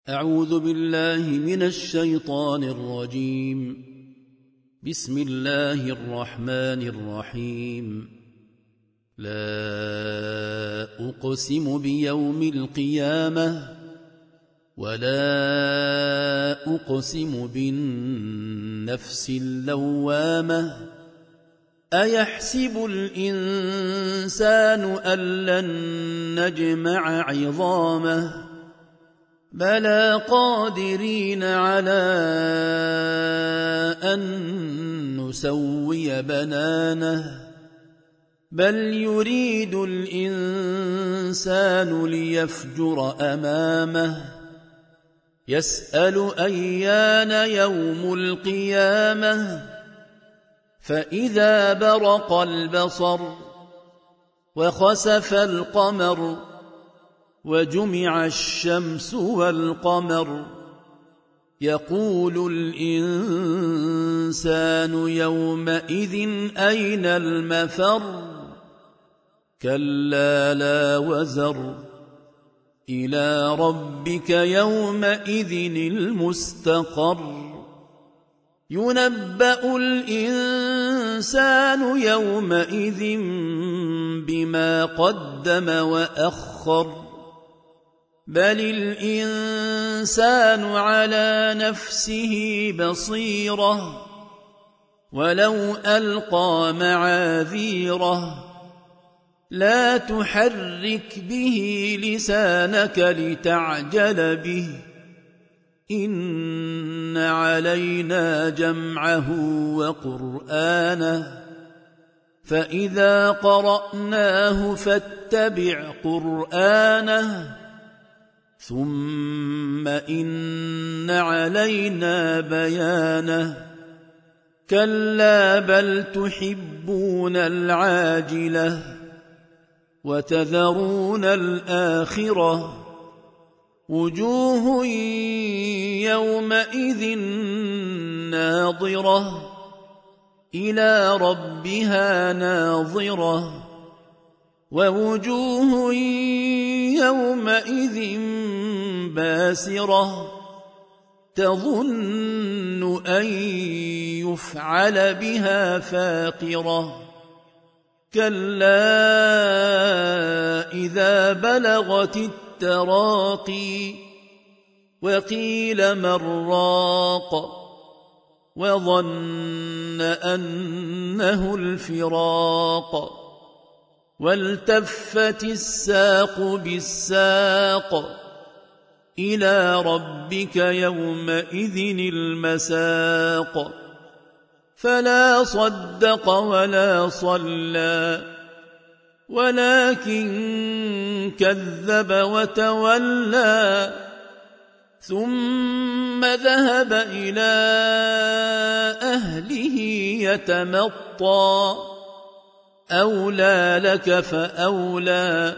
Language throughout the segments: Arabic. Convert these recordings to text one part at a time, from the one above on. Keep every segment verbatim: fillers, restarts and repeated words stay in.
أعوذ بالله من الشيطان الرجيم. بسم الله الرحمن الرحيم. لا أقسم بيوم القيامة ولا أقسم بالنفس اللوامة أيحسب الإنسان أن لن نجمع عظامه بلى قادرين على أن نسوي بنانه بل يريد الإنسان ليفجر أمامه يسأل أيان يوم القيامة فإذا برق البصر وخسف القمر وجمع الشمس والقمر يقول الإنسان يومئذ أين المفر كلا لا وزر إلى ربك يومئذ المستقر ينبأ الإنسان يومئذ بما قدم وأخر بل الإنسان على نفسه بصيرة ولو ألقى معاذيره لا تحرك به لسانك لتعجل به إن علينا جمعه وقرآنه فإذا قرأناه فاتبع قرآنه ثم إن علينا بيانه كلا بل تحبون العاجلة وتذرون الآخرة وجوه يومئذ ناظرة إلى ربها ناظرة ووجوه يومئذ باسرة تظن أن يفعل بها فاقرة كلا إذا بلغت التراقي وقيل من راق وظن أنه الفراق والتفت الساق بالساق إلى ربك يومئذ المساق فلا صدق ولا صلى ولكن كذب وتولى ثم ذهب إلى أهله يتمطى أولى لك فأولى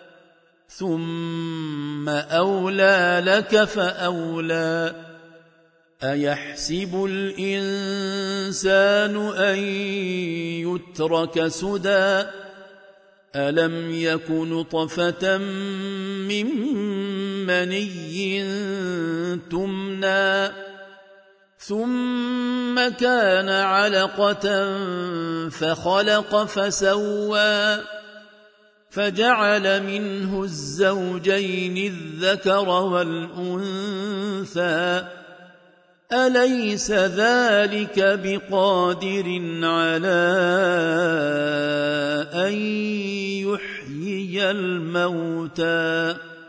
ثم أولى لك فأولى أيحسب الإنسان أن يترك سدى ألم يك نطفة من مني تمنى ثم كان علقة فخلق فسوى فجعل منه الزوجين الذكر والأنثى أليس ذلك بقادر على أن يحيي الموتى